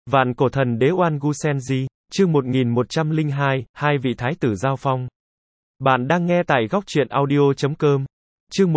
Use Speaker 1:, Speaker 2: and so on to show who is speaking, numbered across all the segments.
Speaker 1: Vạn cổ thần đế Oan Gu Senji, chương 1102, hai vị thái tử giao phong. Bạn đang nghe tại góc truyện audio.com. Chương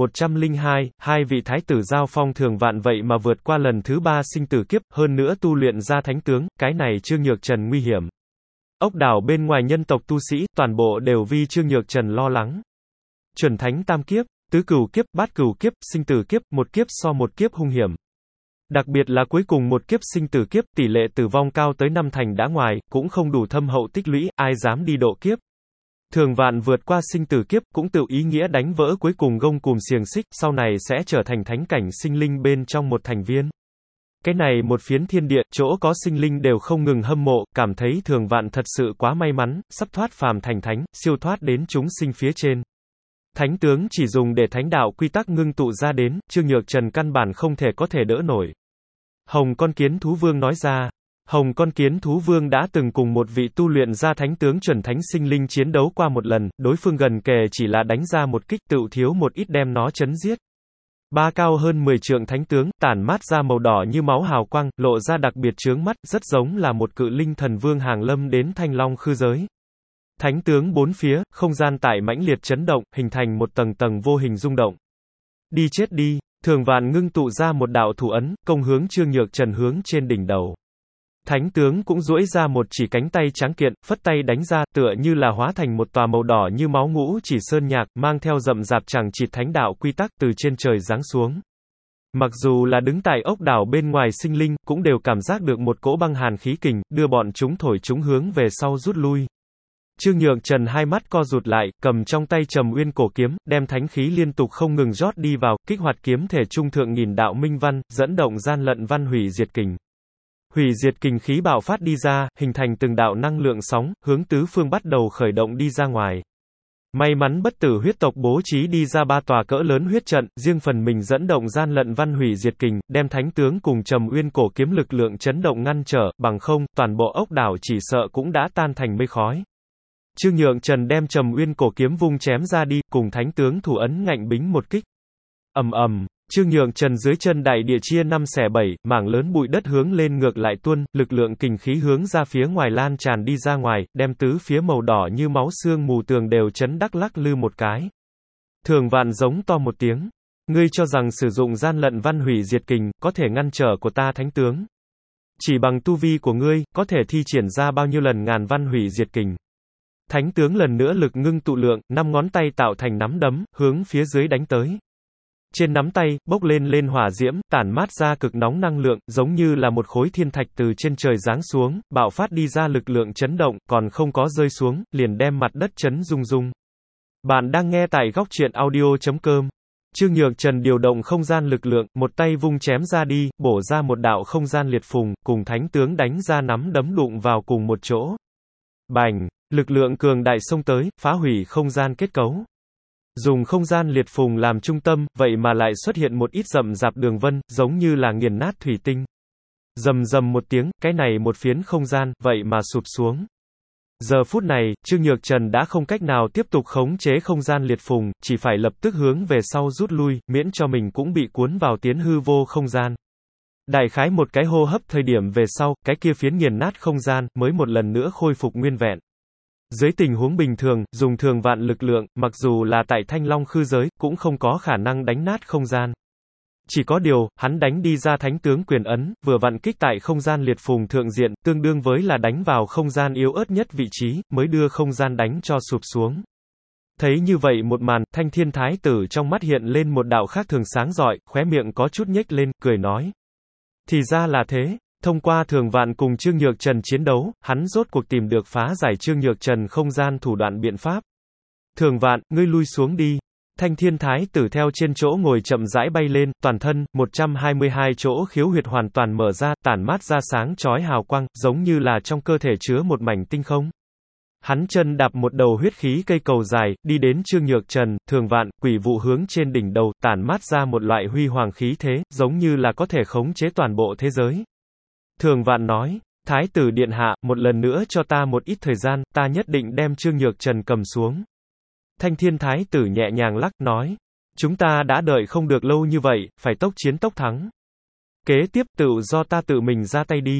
Speaker 1: 1102, hai vị thái tử giao phong. Thường Vạn vậy mà vượt qua lần thứ 3 sinh tử kiếp, hơn nữa tu luyện ra thánh tướng, cái này Trương Nhược Trần nguy hiểm. Ốc đảo bên ngoài nhân tộc tu sĩ, toàn bộ đều vì Trương Nhược Trần lo lắng. Chuẩn thánh tam kiếp, tứ cửu kiếp, bát cửu kiếp, sinh tử kiếp, một kiếp so một kiếp hung hiểm. Đặc biệt là cuối cùng một kiếp sinh tử kiếp, tỷ lệ tử vong cao tới 5 thành đã ngoài, cũng không đủ thâm hậu tích lũy, ai dám đi độ kiếp. Thường Vạn vượt qua sinh tử kiếp, cũng tự ý nghĩa đánh vỡ cuối cùng gông cùm xiềng xích, sau này sẽ trở thành thánh cảnh sinh linh bên trong một thành viên. Cái này một phiến thiên địa, chỗ có sinh linh đều không ngừng hâm mộ, cảm thấy Thường Vạn thật sự quá may mắn, sắp thoát phàm thành thánh, siêu thoát đến chúng sinh phía trên. Thánh tướng chỉ dùng để thánh đạo quy tắc ngưng tụ ra đến, Trương Nhược Trần căn bản không thể có thể đỡ nổi. Hồng con kiến thú vương nói ra. Hồng con kiến thú vương đã từng cùng một vị tu luyện ra thánh tướng chuẩn thánh sinh linh chiến đấu qua một lần, đối phương gần kề chỉ là đánh ra một kích tựu thiếu một ít đem nó chấn giết. Ba cao hơn 10 trượng thánh tướng, tản mát ra màu đỏ như máu hào quang, lộ ra đặc biệt chướng mắt, rất giống là một cự linh thần vương hàng lâm đến Thanh Long khư giới. Thánh tướng bốn phía, không gian tại mãnh liệt chấn động, hình thành một tầng tầng vô hình rung động. Đi chết đi. Thường Vạn ngưng tụ ra một đạo thủ ấn, công hướng Trương Nhược Trần hướng trên đỉnh đầu. Thánh tướng cũng duỗi ra một chỉ cánh tay trắng kiện, phất tay đánh ra, tựa như là hóa thành một tòa màu đỏ như máu ngũ chỉ sơn nhạc, mang theo rậm rạp chằng chịt thánh đạo quy tắc từ trên trời giáng xuống. Mặc dù là đứng tại ốc đảo bên ngoài sinh linh, cũng đều cảm giác được một cỗ băng hàn khí kình, đưa bọn chúng thổi chúng hướng về sau rút lui. Trương Nhược Trần hai mắt co rụt lại, cầm trong tay Trầm Uyên cổ kiếm, đem thánh khí liên tục không ngừng rót đi vào, kích hoạt kiếm thể trung thượng nghìn đạo minh văn, dẫn động gian lận văn hủy diệt kình. Hủy diệt kình khí bạo phát đi ra, hình thành từng đạo năng lượng sóng, hướng tứ phương bắt đầu khởi động đi ra ngoài. May mắn bất tử huyết tộc bố trí đi ra 3 tòa cỡ lớn huyết trận, riêng phần mình dẫn động gian lận văn hủy diệt kình, đem thánh tướng cùng Trầm Uyên cổ kiếm lực lượng chấn động ngăn trở, bằng không, toàn bộ ốc đảo chỉ sợ cũng đã tan thành mây khói. Trương Nhược Trần đem Trầm Uyên cổ kiếm vung chém ra đi, cùng thánh tướng thủ ấn ngạnh bính một kích. Ầm ầm, Trương Nhược Trần dưới chân đại địa chia 5/7, mảng lớn bụi đất hướng lên ngược lại tuôn, lực lượng kình khí hướng ra phía ngoài lan tràn đi ra ngoài, đem tứ phía màu đỏ như máu xương mù tường đều chấn đắc lắc lư một cái. Thường Vạn giống to một tiếng, ngươi cho rằng sử dụng gian lận văn hủy diệt kình có thể ngăn trở của ta thánh tướng? Chỉ bằng tu vi của ngươi, có thể thi triển ra bao nhiêu lần ngàn văn hủy diệt kình? Thánh tướng lần nữa lực ngưng tụ lượng, 5 ngón tay tạo thành nắm đấm, hướng phía dưới đánh tới. Trên nắm tay, bốc lên hỏa diễm, tản mát ra cực nóng năng lượng, giống như là một khối thiên thạch từ trên trời giáng xuống, bạo phát đi ra lực lượng chấn động, còn không có rơi xuống, liền đem mặt đất chấn rung rung. Bạn đang nghe tại góc truyện audio.com. Trương Nhược Trần điều động không gian lực lượng, một tay vung chém ra đi, bổ ra một đạo không gian liệt phùng, cùng thánh tướng đánh ra nắm đấm đụng vào cùng một chỗ. Bành! Lực lượng cường đại xông tới, phá hủy không gian kết cấu. Dùng không gian liệt phùng làm trung tâm, vậy mà lại xuất hiện một ít rậm rạp đường vân, giống như là nghiền nát thủy tinh. Rầm rầm một tiếng, cái này một phiến không gian, vậy mà sụp xuống. Giờ phút này, Trương Nhược Trần đã không cách nào tiếp tục khống chế không gian liệt phùng, chỉ phải lập tức hướng về sau rút lui, miễn cho mình cũng bị cuốn vào tiến hư vô không gian. Đại khái một cái hô hấp thời điểm về sau, cái kia phiến nghiền nát không gian, mới một lần nữa khôi phục nguyên vẹn. Dưới tình huống bình thường, dùng Thường Vạn lực lượng, mặc dù là tại Thanh Long khư giới, cũng không có khả năng đánh nát không gian. Chỉ có điều, hắn đánh đi ra thánh tướng quyền ấn, vừa vặn kích tại không gian liệt phùng thượng diện, tương đương với là đánh vào không gian yếu ớt nhất vị trí, mới đưa không gian đánh cho sụp xuống. Thấy như vậy một màn, Thanh Thiên Thái tử trong mắt hiện lên một đạo khác thường sáng rọi, khóe miệng có chút nhếch lên, cười nói. Thì ra là thế. Thông qua Thường Vạn cùng Trương Nhược Trần chiến đấu, hắn rốt cuộc tìm được phá giải Trương Nhược Trần không gian thủ đoạn biện pháp. Thường Vạn, ngươi lui xuống đi. Thanh Thiên Thái tử theo trên chỗ ngồi chậm rãi bay lên, toàn thân, 122 chỗ khiếu huyệt hoàn toàn mở ra, tản mát ra sáng chói hào quang, giống như là trong cơ thể chứa một mảnh tinh không. Hắn chân đạp một đầu huyết khí cây cầu dài, đi đến Trương Nhược Trần, Thường Vạn, quỷ vụ hướng trên đỉnh đầu, tản mát ra một loại huy hoàng khí thế, giống như là có thể khống chế toàn bộ thế giới. Thường Vạn nói, Thái tử điện hạ, một lần nữa cho ta một ít thời gian, ta nhất định đem Trương Nhược Trần cầm xuống. Thanh Thiên Thái tử nhẹ nhàng lắc, nói, chúng ta đã đợi không được lâu như vậy, phải tốc chiến tốc thắng. Kế tiếp, tự do ta tự mình ra tay đi.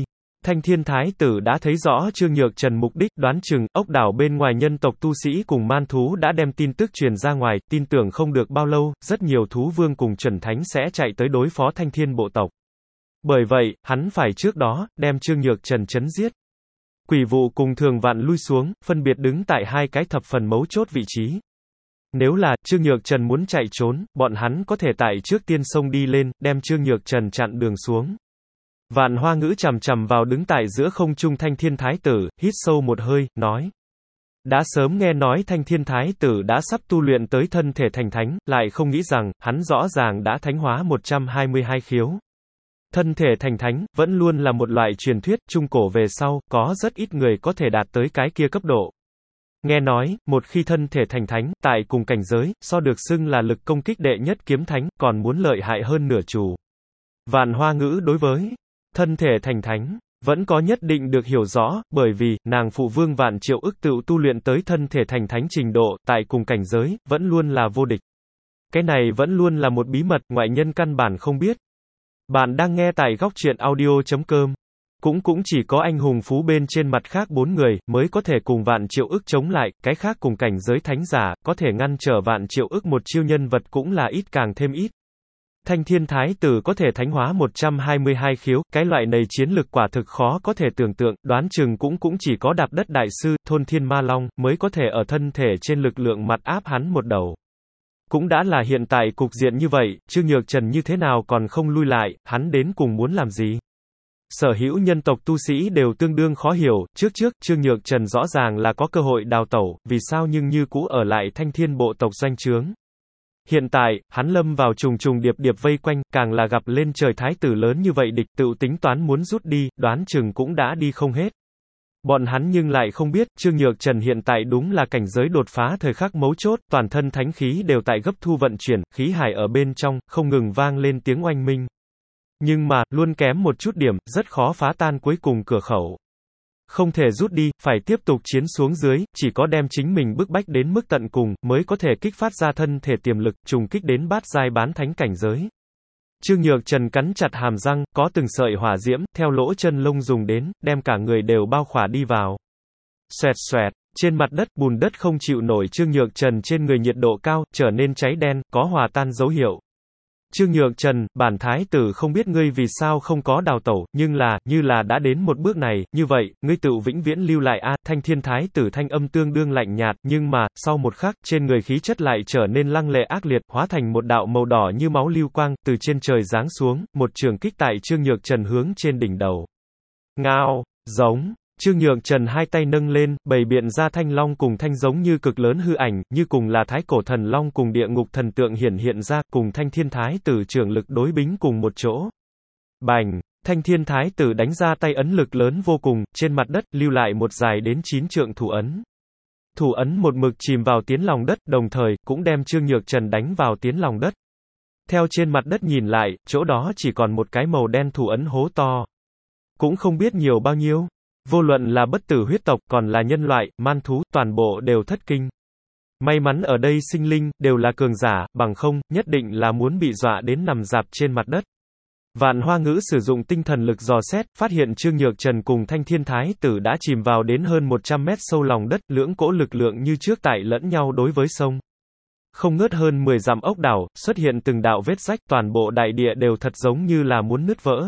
Speaker 1: Thanh Thiên Thái tử đã thấy rõ Trương Nhược Trần mục đích, đoán chừng, ốc đảo bên ngoài nhân tộc tu sĩ cùng man thú đã đem tin tức truyền ra ngoài, tin tưởng không được bao lâu, rất nhiều thú vương cùng chuẩn thánh sẽ chạy tới đối phó Thanh Thiên bộ tộc. Bởi vậy, hắn phải trước đó, đem Trương Nhược Trần chấn giết. Quỷ vụ cùng Thường Vạn lui xuống, phân biệt đứng tại hai cái thập phần mấu chốt vị trí. Nếu là, Trương Nhược Trần muốn chạy trốn, bọn hắn có thể tại trước tiên xông đi lên, đem Trương Nhược Trần chặn đường xuống. Vạn Hoa Ngữ chằm chằm vào đứng tại giữa không trung Thanh Thiên Thái tử, hít sâu một hơi, nói. Đã sớm nghe nói Thanh Thiên Thái tử đã sắp tu luyện tới thân thể thành thánh, lại không nghĩ rằng, hắn rõ ràng đã thánh hóa 122 khiếu. Thân thể thành thánh, vẫn luôn là một loại truyền thuyết, trung cổ về sau, có rất ít người có thể đạt tới cái kia cấp độ. Nghe nói, một khi thân thể thành thánh, tại cùng cảnh giới, so được xưng là lực công kích đệ nhất kiếm thánh, còn muốn lợi hại hơn nửa chủ. Vạn Hoa Ngữ đối với thân thể thành thánh, vẫn có nhất định được hiểu rõ, bởi vì, nàng phụ vương Vạn Triệu Ức tựu tu luyện tới thân thể thành thánh trình độ, tại cùng cảnh giới, vẫn luôn là vô địch. Cái này vẫn luôn là một bí mật, ngoại nhân căn bản không biết. Bạn đang nghe tại góc truyện audio.com. Cũng chỉ có anh hùng phú bên trên mặt khác 4 người, mới có thể cùng Vạn Triệu Ức chống lại, cái khác cùng cảnh giới thánh giả, có thể ngăn trở Vạn Triệu Ức một chiêu nhân vật cũng là ít càng thêm ít. Thanh Thiên Thái tử có thể thánh hóa 122 khiếu, cái loại này chiến lực quả thực khó có thể tưởng tượng, đoán chừng cũng chỉ có đạp đất đại sư, thôn thiên ma long, mới có thể ở thân thể trên lực lượng mặt áp hắn một đầu. Cũng đã là hiện tại cục diện như vậy, Trương Nhược Trần như thế nào còn không lui lại, hắn đến cùng muốn làm gì? Sở hữu nhân tộc tu sĩ đều tương đương khó hiểu, trước Trương Nhược Trần rõ ràng là có cơ hội đào tẩu, vì sao nhưng như cũ ở lại Thanh Thiên bộ tộc doanh trướng. Hiện tại, hắn lâm vào trùng trùng điệp điệp vây quanh, càng là gặp lên trời thái tử lớn như vậy địch tự tính toán muốn rút đi, đoán chừng cũng đã đi không hết. Bọn hắn nhưng lại không biết, Trương Nhược Trần hiện tại đúng là cảnh giới đột phá thời khắc mấu chốt, toàn thân thánh khí đều tại gấp thu vận chuyển, khí hải ở bên trong, không ngừng vang lên tiếng oanh minh. Nhưng mà, luôn kém một chút điểm, rất khó phá tan cuối cùng cửa khẩu. Không thể rút đi, phải tiếp tục chiến xuống dưới, chỉ có đem chính mình bức bách đến mức tận cùng, mới có thể kích phát ra thân thể tiềm lực, trùng kích đến bát giai bán thánh cảnh giới. Trương Nhược Trần cắn chặt hàm răng, có từng sợi hỏa diễm, theo lỗ chân lông dùng đến, đem cả người đều bao khỏa đi vào. Xoẹt xoẹt, trên mặt đất, bùn đất không chịu nổi Trương Nhược Trần trên người nhiệt độ cao, trở nên cháy đen, có hòa tan dấu hiệu. Trương Nhược Trần, bản thái tử không biết ngươi vì sao không có đào tẩu, nhưng là, như là đã đến một bước này, như vậy, ngươi tự vĩnh viễn lưu lại a. Thanh Thiên thái tử thanh âm tương đương lạnh nhạt, nhưng mà, sau một khắc, trên người khí chất lại trở nên lăng lệ ác liệt, hóa thành một đạo màu đỏ như máu lưu quang, từ trên trời giáng xuống, một trường kích tại Trương Nhược Trần hướng trên đỉnh đầu. Ngao, giống. Trương Nhược Trần hai tay nâng lên, bày biện ra thanh long cùng thanh giống như cực lớn hư ảnh, như cùng là thái cổ thần long cùng địa ngục thần tượng hiện ra, cùng Thanh Thiên Thái tử trưởng lực đối bính cùng một chỗ. Bành! Thanh Thiên Thái tử đánh ra tay ấn lực lớn vô cùng, trên mặt đất, lưu lại một dài đến 9 trượng thủ ấn. Thủ ấn một mực chìm vào tiến lòng đất, đồng thời, cũng đem Trương Nhược Trần đánh vào tiến lòng đất. Theo trên mặt đất nhìn lại, chỗ đó chỉ còn một cái màu đen thủ ấn hố to. Cũng không biết nhiều bao nhiêu. Vô luận là bất tử huyết tộc, còn là nhân loại, man thú, toàn bộ đều thất kinh. May mắn ở đây sinh linh, đều là cường giả, bằng không, nhất định là muốn bị dọa đến nằm rạp trên mặt đất. Vạn Hoa Ngữ sử dụng tinh thần lực dò xét, phát hiện Trương Nhược Trần cùng Thanh Thiên Thái tử đã chìm vào đến hơn 100 mét sâu lòng đất, lưỡng cỗ lực lượng như trước tại lẫn nhau đối với sông. Không ngớt hơn 10 dặm ốc đảo, xuất hiện từng đạo vết rách, toàn bộ đại địa đều thật giống như là muốn nứt vỡ.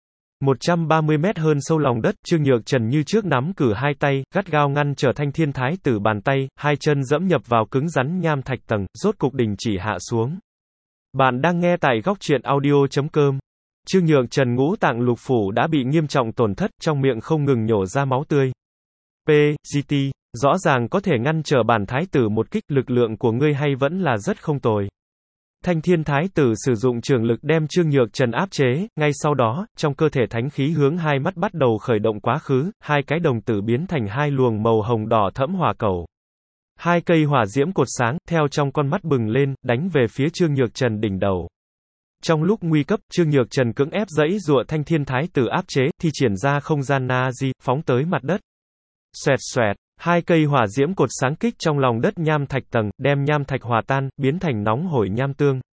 Speaker 1: 130 mét hơn sâu lòng đất, Trương Nhược Trần như trước nắm cử hai tay, gắt gao ngăn trở Thanh Thiên Thái tử bàn tay, hai chân dẫm nhập vào cứng rắn nham thạch tầng, rốt cục đình chỉ hạ xuống. Bạn đang nghe tại góc truyện audio.com. Trương Nhược Trần ngũ tạng lục phủ đã bị nghiêm trọng tổn thất, trong miệng không ngừng nhổ ra máu tươi. GT, rõ ràng có thể ngăn trở bản thái tử một kích, lực lượng của ngươi hay vẫn là rất không tồi. Thanh Thiên Thái tử sử dụng trường lực đem Trương Nhược Trần áp chế, ngay sau đó, trong cơ thể thánh khí hướng hai mắt bắt đầu khởi động quá khứ, hai cái đồng tử biến thành hai luồng màu hồng đỏ thẫm hỏa cầu. Hai cây hỏa diễm cột sáng, theo trong con mắt bừng lên, đánh về phía Trương Nhược Trần đỉnh đầu. Trong lúc nguy cấp, Trương Nhược Trần cưỡng ép giãy giụa Thanh Thiên Thái tử áp chế, thi triển ra không gian na-di, phóng tới mặt đất. Xoẹt xoẹt. Hai cây hỏa diễm cột sáng kích trong lòng đất nham thạch tầng, đem nham thạch hòa tan, biến thành nóng hổi nham tương.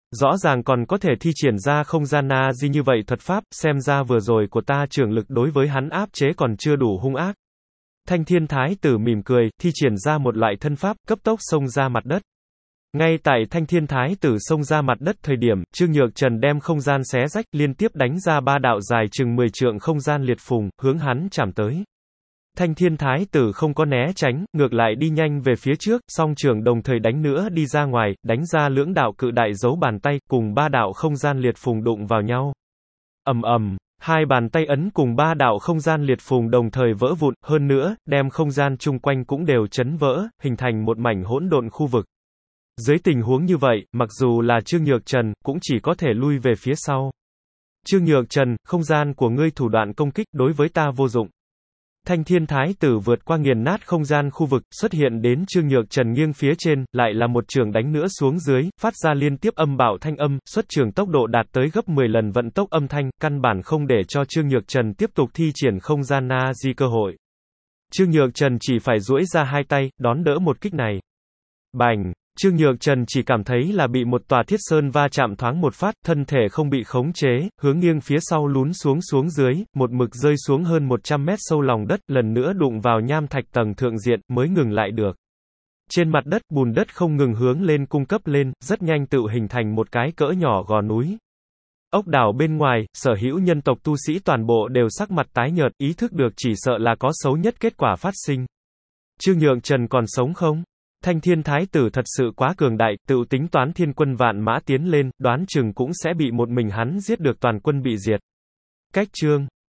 Speaker 1: Rõ ràng còn có thể thi triển ra không gian na di như vậy thuật pháp, xem ra vừa rồi của ta trưởng lực đối với hắn áp chế còn chưa đủ hung ác. Thanh Thiên Thái tử mỉm cười, thi triển ra một loại thân pháp, cấp tốc xông ra mặt đất. Ngay tại Thanh Thiên Thái tử xông ra mặt đất thời điểm, Trương Nhược Trần đem không gian xé rách, liên tiếp đánh ra 3 đạo dài chừng 10 trượng không gian liệt phùng, hướng hắn chạm tới. Thanh Thiên Thái tử không có né tránh, ngược lại đi nhanh về phía trước, song trường đồng thời đánh nữa đi ra ngoài, đánh ra lưỡng đạo cự đại dấu bàn tay, cùng 3 đạo không gian liệt phùng đụng vào nhau. Ầm ầm, hai bàn tay ấn cùng 3 đạo không gian liệt phùng đồng thời vỡ vụn, hơn nữa, đem không gian chung quanh cũng đều chấn vỡ, hình thành một mảnh hỗn độn khu vực. Dưới tình huống như vậy, mặc dù là Trương Nhược Trần, cũng chỉ có thể lui về phía sau. Trương Nhược Trần, không gian của ngươi thủ đoạn công kích đối với ta vô dụng. Thanh Thiên Thái tử vượt qua nghiền nát không gian khu vực, xuất hiện đến Trương Nhược Trần nghiêng phía trên, lại là một trường đánh nữa xuống dưới, phát ra liên tiếp âm bạo thanh âm, xuất trường tốc độ đạt tới gấp 10 lần vận tốc âm thanh, căn bản không để cho Trương Nhược Trần tiếp tục thi triển không gian na di cơ hội. Trương Nhược Trần chỉ phải duỗi ra hai tay, đón đỡ một kích này. Bành! Trương Nhược Trần chỉ cảm thấy là bị một tòa thiết sơn va chạm thoáng một phát, thân thể không bị khống chế, hướng nghiêng phía sau lún xuống dưới, một mực rơi xuống hơn 100 mét sâu lòng đất, lần nữa đụng vào nham thạch tầng thượng diện, mới ngừng lại được. Trên mặt đất, bùn đất không ngừng hướng lên cung cấp lên, rất nhanh tự hình thành một cái cỡ nhỏ gò núi. Ốc đảo bên ngoài, sở hữu nhân tộc tu sĩ toàn bộ đều sắc mặt tái nhợt, ý thức được chỉ sợ là có xấu nhất kết quả phát sinh. Trương Nhược Trần còn sống không? Thanh Thiên Thái tử thật sự quá cường đại, tự tính toán thiên quân vạn mã tiến lên, đoán chừng cũng sẽ bị một mình hắn giết được toàn quân bị diệt. Cách chương